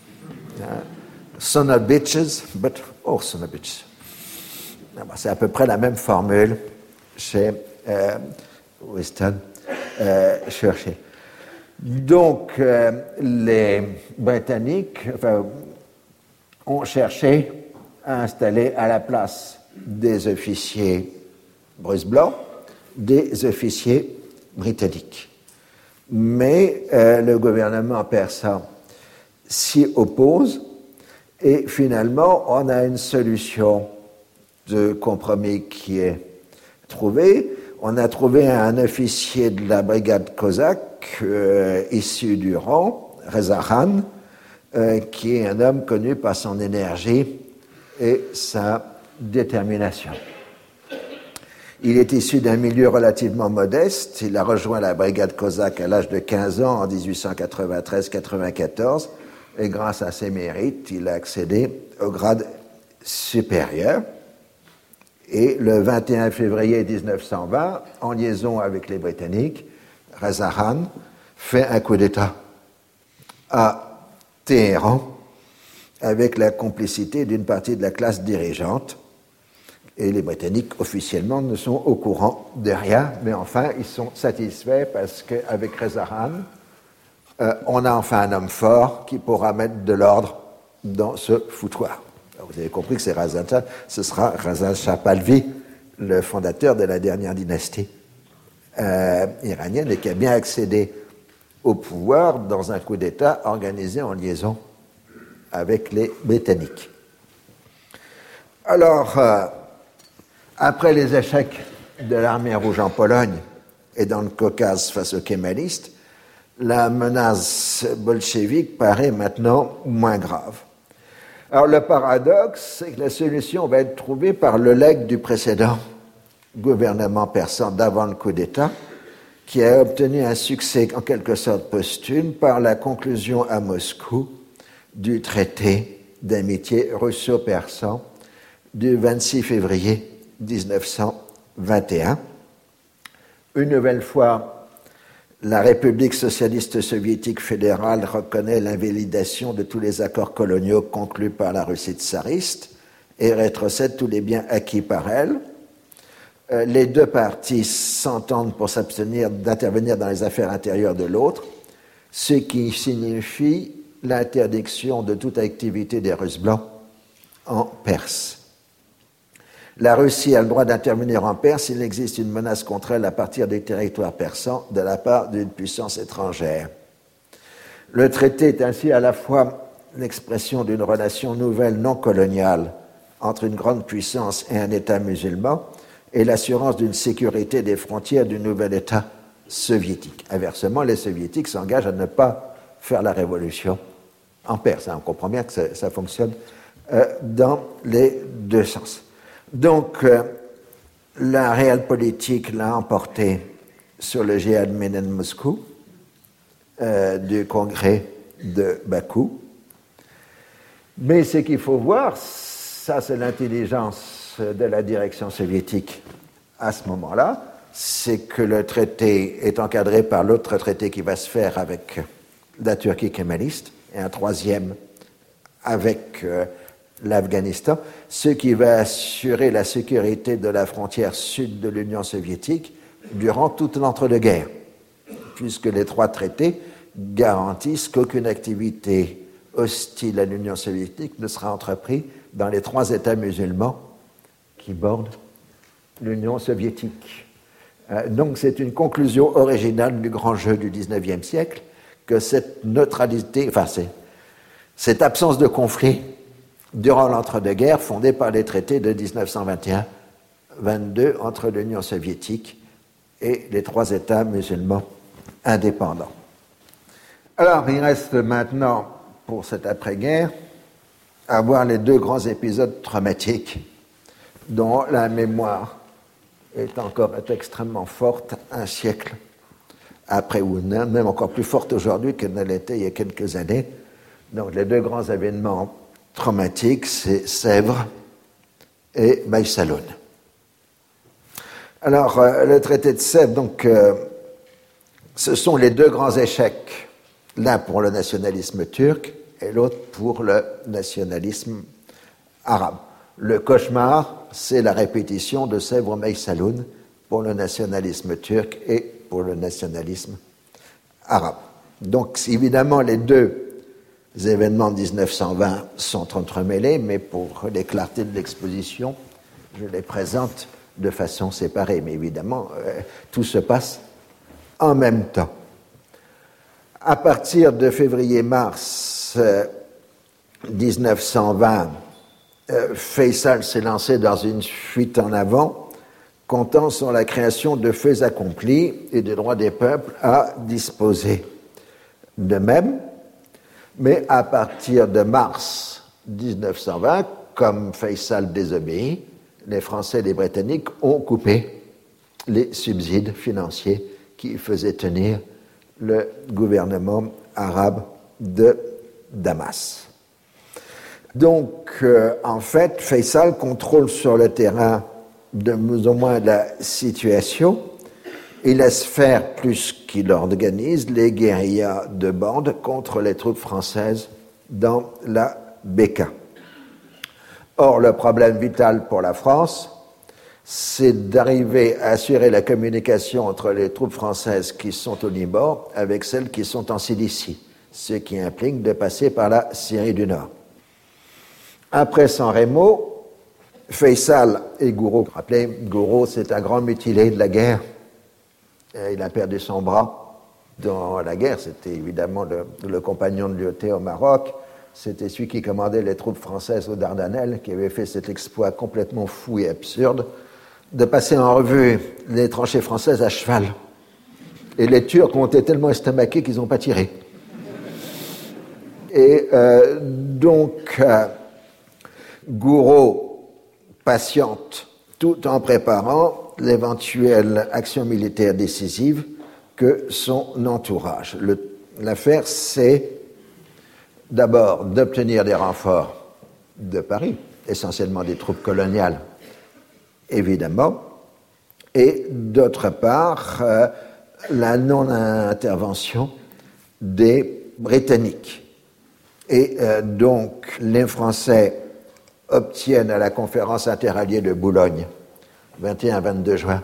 Son of bitches, but oh, son of bitches. C'est à peu près la même formule chez Winston Churchill. Donc, les Britanniques ont cherché à installer à la place des officiers russes blancs, des officiers britanniques. Mais le gouvernement persan s'y oppose et finalement on a une solution de compromis qui est trouvée. On a trouvé un officier de la brigade cosaque issu du rang, Reza Khan, qui est un homme connu par son énergie et sa détermination. Il est issu d'un milieu relativement modeste. Il a rejoint la brigade cosaque à l'âge de 15 ans en 1893-94 et grâce à ses mérites, il a accédé au grade supérieur. Et le 21 février 1920, en liaison avec les Britanniques, Reza Khan fait un coup d'État à Téhéran avec la complicité d'une partie de la classe dirigeante. Et les Britanniques, officiellement, ne sont au courant de rien, mais enfin, ils sont satisfaits parce qu'avec Reza Khan, on a enfin un homme fort qui pourra mettre de l'ordre dans ce foutoir. Alors, vous avez compris que c'est ce sera Reza Shah Pahlavi, le fondateur de la dernière dynastie iranienne, et qui a bien accédé au pouvoir dans un coup d'État organisé en liaison avec les Britanniques. Alors, après les échecs de l'armée rouge en Pologne et dans le Caucase face aux kémalistes, la menace bolchevique paraît maintenant moins grave. Alors le paradoxe, c'est que la solution va être trouvée par le legs du précédent gouvernement persan d'avant le coup d'État, qui a obtenu un succès en quelque sorte posthume par la conclusion à Moscou du traité d'amitié russo-persan du 26 février 1921. Une nouvelle fois, la République socialiste soviétique fédérale reconnaît l'invalidation de tous les accords coloniaux conclus par la Russie tsariste et rétrocède tous les biens acquis par elle. Les deux parties s'entendent pour s'abstenir d'intervenir dans les affaires intérieures de l'autre, ce qui signifie l'interdiction de toute activité des Russes blancs en Perse. La Russie a le droit d'intervenir en Perse s'il existe une menace contre elle à partir des territoires persans de la part d'une puissance étrangère. Le traité est ainsi à la fois l'expression d'une relation nouvelle non coloniale entre une grande puissance et un État musulman et l'assurance d'une sécurité des frontières du nouvel État soviétique. Inversement, les soviétiques s'engagent à ne pas faire la révolution en Perse. On comprend bien que ça fonctionne dans les deux sens. Donc, la réelle politique l'a emporté sur le Jihad Menen Moscou du congrès de Bakou. Mais ce qu'il faut voir, ça c'est l'intelligence de la direction soviétique à ce moment-là, c'est que le traité est encadré par l'autre traité qui va se faire avec la Turquie kémaliste et un troisième avec l'Afghanistan, ce qui va assurer la sécurité de la frontière sud de l'Union soviétique durant toute l'entre-deux-guerres, puisque les trois traités garantissent qu'aucune activité hostile à l'Union soviétique ne sera entreprise dans les trois États musulmans qui bordent l'Union soviétique. Donc c'est une conclusion originale du grand jeu du XIXe siècle que cette neutralité, cette absence de conflit durant l'entre-deux-guerres fondée par les traités de 1921-22 entre l'Union soviétique et les trois États musulmans indépendants. Alors il reste maintenant, pour cette après-guerre, à voir les deux grands épisodes traumatiques dont la mémoire est encore extrêmement forte un siècle après, ou même encore plus forte aujourd'hui qu'elle ne l'était il y a quelques années. Donc les deux grands événements traumatiques, c'est Sèvres et Maïsaloun. Alors, le traité de Sèvres, donc, ce sont les deux grands échecs, l'un pour le nationalisme turc et l'autre pour le nationalisme arabe. Le cauchemar, c'est la répétition de Sèvres-Maïsaloun pour le nationalisme turc et pour le nationalisme arabe. Donc, évidemment, les deux événements de 1920 sont entremêlés, mais pour les clartés de l'exposition, je les présente de façon séparée. Mais évidemment, tout se passe en même temps. À partir de février-mars 1920, Faisal s'est lancé dans une fuite en avant, comptant sur la création de faits accomplis et des droits des peuples à disposer d'eux-mêmes. Mais à partir de mars 1920, comme Faisal désobéit, les Français et les Britanniques ont coupé les subsides financiers qui faisaient tenir le gouvernement arabe de Damas. Donc, en fait, Faisal contrôle sur le terrain de plus ou moins la situation. Il laisse faire plus qu'il organise les guérillas de bande contre les troupes françaises dans la Beka. Or, le problème vital pour la France, c'est d'arriver à assurer la communication entre les troupes françaises qui sont au Liban avec celles qui sont en Cilicie, ce qui implique de passer par la Syrie du Nord. Après San Remo, Faysal et Gouraud, rappelez, Gouraud c'est un grand mutilé de la guerre, il a perdu son bras dans la guerre, c'était évidemment le compagnon de Lyautey au Maroc, c'était celui qui commandait les troupes françaises aux Dardanelles, qui avait fait cet exploit complètement fou et absurde, de passer en revue les tranchées françaises à cheval. Et les Turcs ont été tellement estomaqués qu'ils n'ont pas tiré. Et donc, Gouraud patiente tout en préparant l'éventuelle action militaire décisive que son entourage. L'affaire, c'est d'abord d'obtenir des renforts de Paris, essentiellement des troupes coloniales, évidemment, et d'autre part, la non-intervention des Britanniques. Et donc, les Français obtiennent à la conférence interalliée de Boulogne, 21-22 juin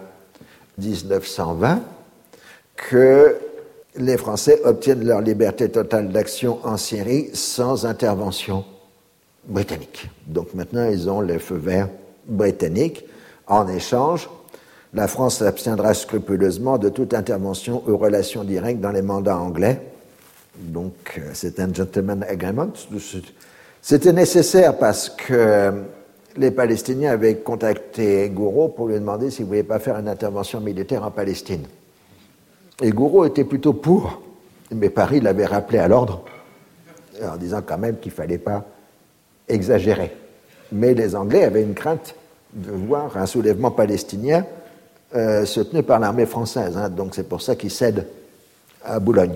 1920, que les Français obtiennent leur liberté totale d'action en Syrie sans intervention britannique. Donc maintenant, ils ont le feu vert britannique. En échange, la France s'abstiendra scrupuleusement de toute intervention ou relation directe dans les mandats anglais. Donc, c'est un gentleman agreement. C'était nécessaire parce que les Palestiniens avaient contacté Gouraud pour lui demander s'il ne voulait pas faire une intervention militaire en Palestine. Et Gouraud était plutôt pour, mais Paris l'avait rappelé à l'ordre, en disant quand même qu'il ne fallait pas exagérer. Mais les Anglais avaient une crainte de voir un soulèvement palestinien soutenu par l'armée française. Donc c'est pour ça qu'ils cèdent à Boulogne.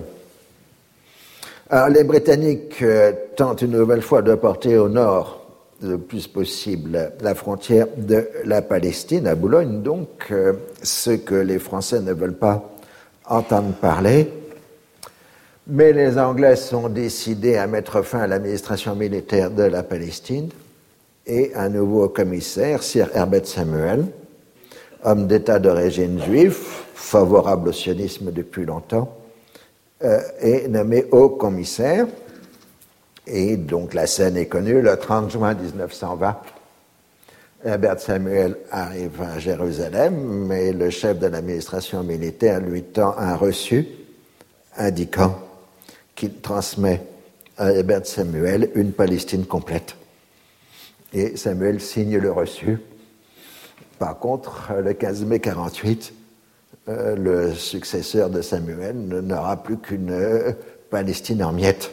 Alors les Britanniques tentent une nouvelle fois de porter au nord le plus possible la frontière de la Palestine, à Boulogne, donc ce que les Français ne veulent pas entendre parler. Mais les Anglais sont décidés à mettre fin à l'administration militaire de la Palestine et un nouveau commissaire, Sir Herbert Samuel, homme d'État d'origine juive, favorable au sionisme depuis longtemps, est nommé haut commissaire. Et donc la scène est connue, le 30 juin 1920, Herbert Samuel arrive à Jérusalem, mais le chef de l'administration militaire lui tend un reçu indiquant qu'il transmet à Herbert Samuel une Palestine complète. Et Samuel signe le reçu. Par contre, le 15 mai 1948, le successeur de Samuel n'aura plus qu'une Palestine en miettes.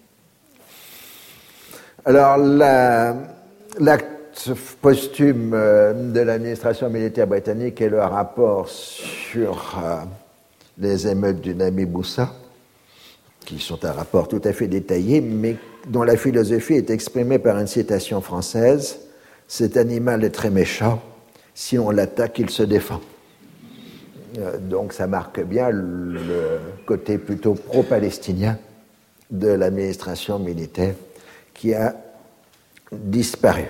Alors, l'acte posthume de l'administration militaire britannique est le rapport sur les émeutes du Nami Moussa, qui sont un rapport tout à fait détaillé, mais dont la philosophie est exprimée par une citation française « Cet animal est très méchant, si on l'attaque, il se défend ». Donc ça marque bien le côté plutôt pro-palestinien de l'administration militaire qui a disparu.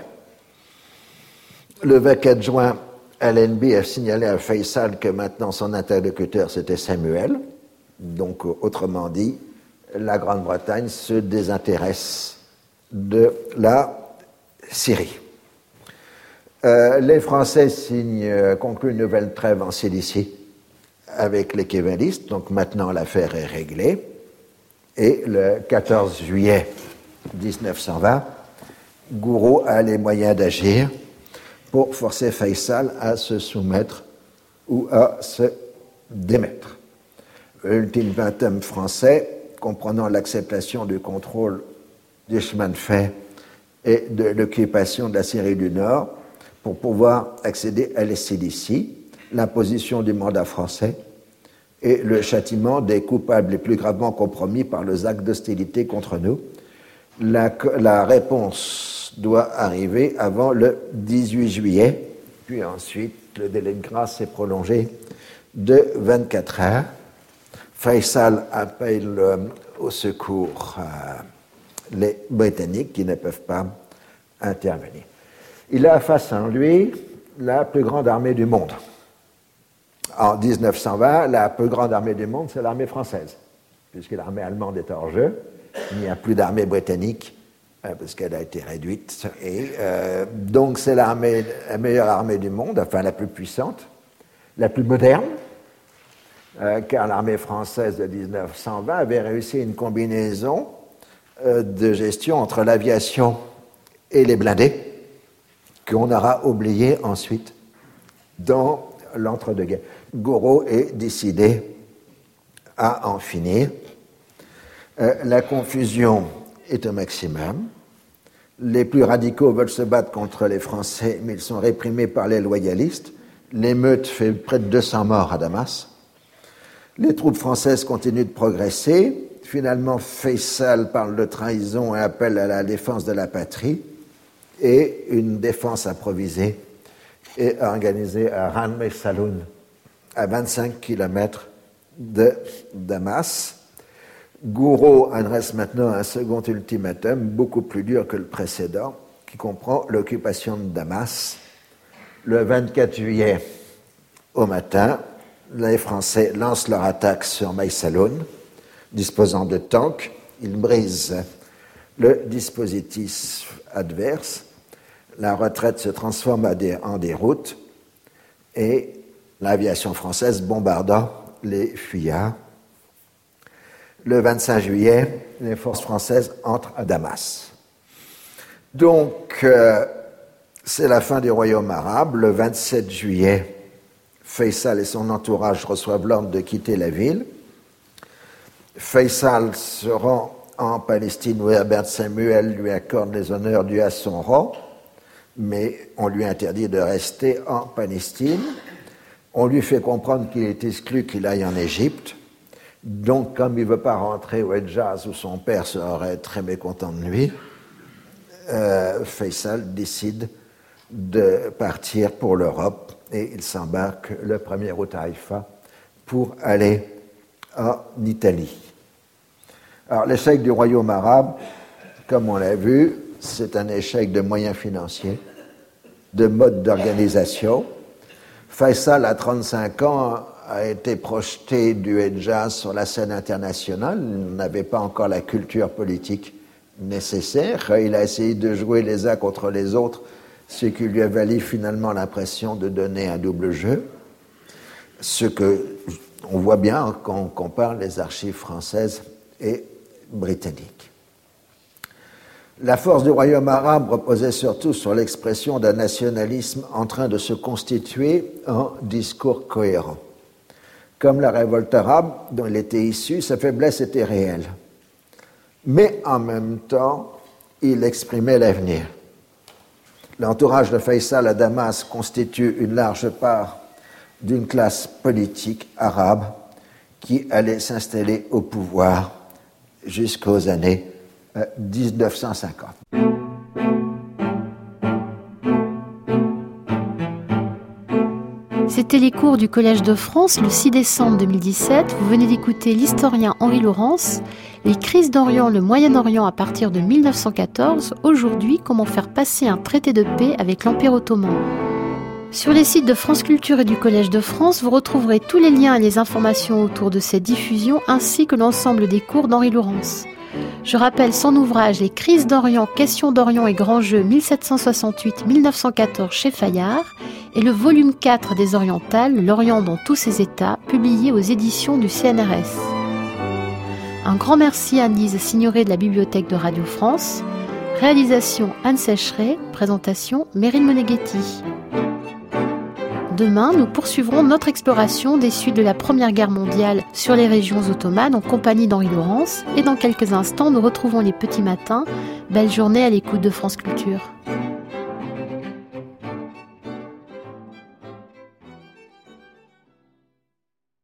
Le 24 juin, Allenby a signalé à Faysal que maintenant son interlocuteur c'était Samuel. Donc autrement dit, la Grande-Bretagne se désintéresse de la Syrie. Les Français concluent une nouvelle trêve en Cilicie avec les kévalistes, donc maintenant l'affaire est réglée. Et le 14 juillet 1920, Gouraud a les moyens d'agir pour forcer Faysal à se soumettre ou à se démettre. L'ultimatum français, comprenant l'acceptation du contrôle du chemin de fer et de l'occupation de la Syrie du Nord pour pouvoir accéder à la Cilicie, l'imposition du mandat français et le châtiment des coupables les plus gravement compromis par les actes d'hostilité contre nous. La réponse doit arriver avant le 18 juillet, puis ensuite le délai de grâce est prolongé de 24 heures. Faysal appelle au secours les Britanniques qui ne peuvent pas intervenir. Il a face à lui la plus grande armée du monde. En 1920, la plus grande armée du monde, c'est l'armée française, puisque l'armée allemande est hors jeu. Il n'y a plus d'armée britannique, parce qu'elle a été réduite. Et donc, c'est la meilleure armée du monde, enfin la plus puissante, la plus moderne, car l'armée française de 1920 avait réussi une combinaison de gestion entre l'aviation et les blindés, qu'on aura oublié ensuite dans l'entre-deux-guerres. Gouraud est décidé à en finir. La confusion est au maximum. Les plus radicaux veulent se battre contre les Français, mais ils sont réprimés par les loyalistes. L'émeute fait près de 200 morts à Damas. Les troupes françaises continuent de progresser. Finalement, Faysal parle de trahison et appelle à la défense de la patrie. Et une défense improvisée est organisée à Ranme Saloun, à 25 km de Damas. Gouraud adresse maintenant un second ultimatum, beaucoup plus dur que le précédent, qui comprend l'occupation de Damas. Le 24 juillet, au matin, les Français lancent leur attaque sur Maïsaloun. Disposant de tanks, ils brisent le dispositif adverse. La retraite se transforme en déroute et l'aviation française bombardant les fuyards. Le 25 juillet, les forces françaises entrent à Damas. Donc, c'est la fin du royaume arabe. Le 27 juillet, Faysal et son entourage reçoivent l'ordre de quitter la ville. Faysal se rend en Palestine où Herbert Samuel lui accorde les honneurs dus à son rang, mais on lui interdit de rester en Palestine. On lui fait comprendre qu'il est exclu qu'il aille en Égypte. Donc, comme il ne veut pas rentrer au Hedjaz où son père serait très mécontent de lui, Faysal décide de partir pour l'Europe et il s'embarque le 1er août à Haïfa pour aller en Italie. Alors, l'échec du royaume arabe, comme on l'a vu, c'est un échec de moyens financiers, de mode d'organisation. Faysal, à 35 ans, a été projeté du Hedjaz sur la scène internationale. Il n'avait pas encore la culture politique nécessaire. Il a essayé de jouer les uns contre les autres, ce qui lui a valu finalement l'impression de donner un double jeu. Ce que on voit bien quand on compare les archives françaises et britanniques. La force du royaume arabe reposait surtout sur l'expression d'un nationalisme en train de se constituer en discours cohérent. Comme la révolte arabe dont il était issu, sa faiblesse était réelle. Mais en même temps, il exprimait l'avenir. L'entourage de Faysal à Damas constitue une large part d'une classe politique arabe qui allait s'installer au pouvoir jusqu'aux années 1950. C'était les cours du Collège de France le 6 décembre 2017. Vous venez d'écouter l'historien Henri Laurence, les crises d'Orient, le Moyen-Orient à partir de 1914. Aujourd'hui, comment faire passer un traité de paix avec l'Empire ottoman. Sur les sites de France Culture et du Collège de France, vous retrouverez tous les liens et les informations autour de cette diffusion ainsi que l'ensemble des cours d'Henri Laurence. Je rappelle son ouvrage « Les crises d'Orient, questions d'Orient et grands jeux 1768-1914 chez Fayard » et le volume 4 des Orientales, l'Orient dans tous ses états, publié aux éditions du CNRS. Un grand merci à Anne-Lise Signoret de la Bibliothèque de Radio France. Réalisation Anne Sécheret, présentation Meryl Moneghetti. Demain, nous poursuivrons notre exploration des suites de la Première Guerre mondiale sur les régions ottomanes en compagnie d'Henri Laurence. Et dans quelques instants, nous retrouvons les petits matins. Belle journée à l'écoute de France Culture.